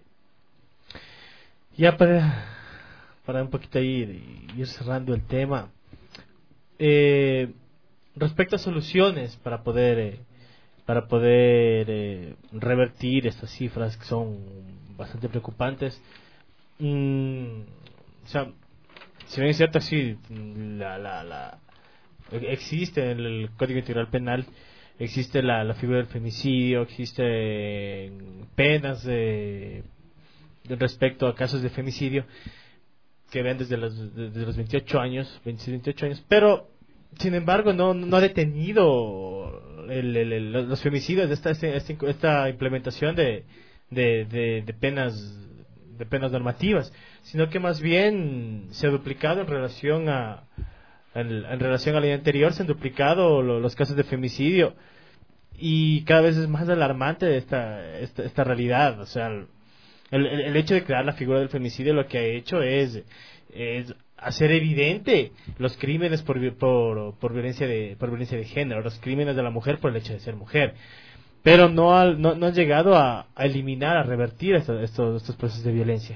Ya para, para un poquito ir, ir cerrando el tema, eh, respecto a soluciones para poder eh, para poder eh, revertir estas cifras que son bastante preocupantes, mmm, o sea, si bien es cierto, sí, la, la, la existe en el Código Integral Penal, existe la, la figura del femicidio, existe penas de, de respecto a casos de femicidio que ven desde los, desde los veintiocho años, veintiséis, veintiocho años, pero sin embargo no, no ha detenido el, el, el, los femicidios de esta, esta, esta implementación de, de, de, de penas de penas normativas, sino que más bien se ha duplicado en relación a En, en relación al año anterior. Se han duplicado lo, los casos de femicidio y cada vez es más alarmante esta esta, esta realidad. O sea, el, el, el hecho de crear la figura del femicidio lo que ha hecho es, es hacer evidente los crímenes por, por, por, violencia de, por violencia de género, los crímenes de la mujer por el hecho de ser mujer, pero no ha, no, no ha llegado a, a eliminar, a revertir estos, estos, estos procesos de violencia.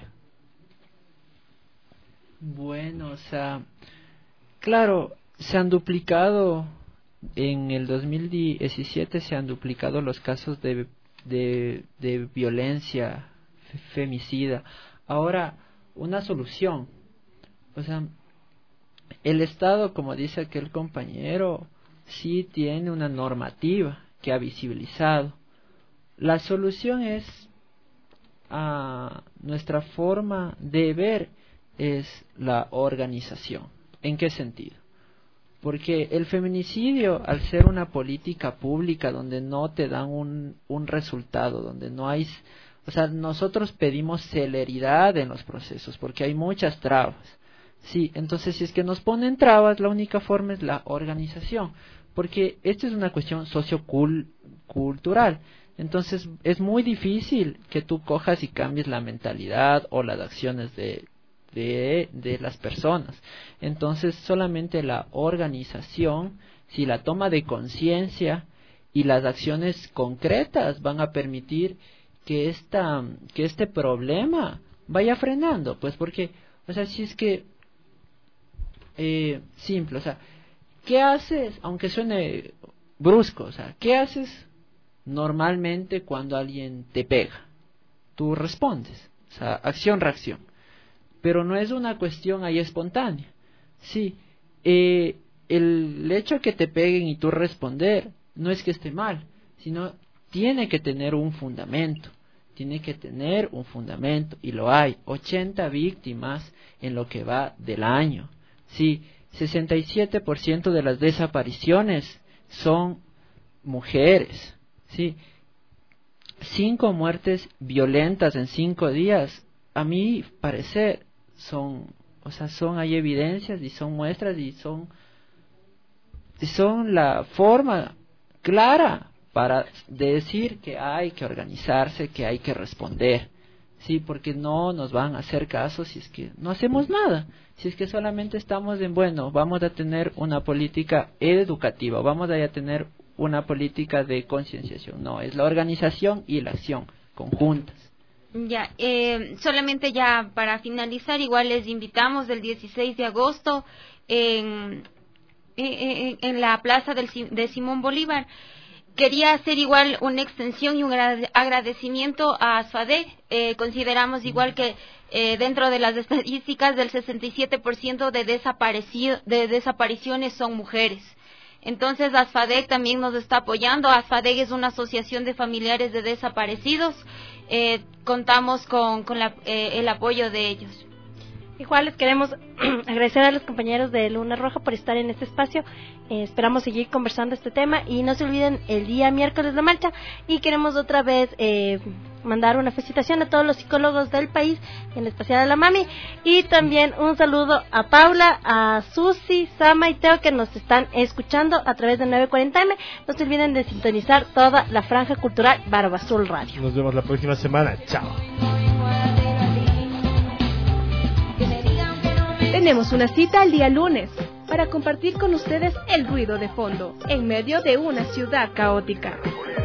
Bueno, o sea, claro, se han duplicado, en el dos mil diecisiete se han duplicado los casos de, de, de violencia femicida. Ahora, una solución, o sea, el Estado, como dice aquel compañero, sí tiene una normativa que ha visibilizado. La solución es, a nuestra forma de ver, es la organización. ¿En qué sentido? Porque el feminicidio, al ser una política pública donde no te dan un, un resultado, donde no hay... O sea, nosotros pedimos celeridad en los procesos porque hay muchas trabas. Sí, entonces si es que nos ponen trabas, la única forma es la organización. Porque esto es una cuestión sociocultural. Entonces es muy difícil que tú cojas y cambies la mentalidad o las acciones de... De, de las personas. Entonces solamente la organización, si la toma de conciencia y las acciones concretas van a permitir que esta que este problema vaya frenando, pues porque, o sea, si es que eh, simple, o sea, ¿qué haces? Aunque suene brusco, o sea, ¿qué haces normalmente cuando alguien te pega? Tú respondes, o sea, acción-reacción. Pero no es una cuestión ahí espontánea. Sí, eh, el hecho que te peguen y tú responder no es que esté mal, sino tiene que tener un fundamento, tiene que tener un fundamento, y lo hay. ochenta víctimas en lo que va del año. Sí, sesenta y siete por ciento de las desapariciones son mujeres. Sí, cinco muertes violentas en cinco días, a mi parecer, son, o sea, son, hay evidencias y son muestras y son, y son la forma clara para decir que hay que organizarse, que hay que responder. Sí, porque no nos van a hacer caso si es que no hacemos nada, si es que solamente estamos en, bueno, vamos a tener una política educativa, vamos a tener una política de concienciación. No, es la organización y la acción conjuntas. Ya, eh, solamente ya para finalizar, igual les invitamos del dieciséis de agosto en, en, en la plaza del, de Simón Bolívar. Quería hacer igual una extensión y un agradecimiento a ASFADEC. Eh, consideramos igual que eh, dentro de las estadísticas del sesenta y siete por ciento de, desaparecido, de desapariciones son mujeres. Entonces ASFADEC también nos está apoyando. ASFADEC es una asociación de familiares de desaparecidos. Eh, contamos con, con la, eh, el apoyo de ellos. Igual les queremos agradecer a los compañeros de Luna Roja por estar en este espacio. Eh, esperamos seguir conversando este tema y no se olviden el día miércoles la marcha, y queremos otra vez eh, mandar una felicitación a todos los psicólogos del país, en especial a la mami, y también un saludo a Paula, a Susi, Sama y Teo, que nos están escuchando a través de nueve cuarenta eme. No se olviden de sintonizar toda la franja cultural Barba Azul Radio. Nos vemos la próxima semana. Chao. Tenemos una cita el día lunes para compartir con ustedes el ruido de fondo en medio de una ciudad caótica.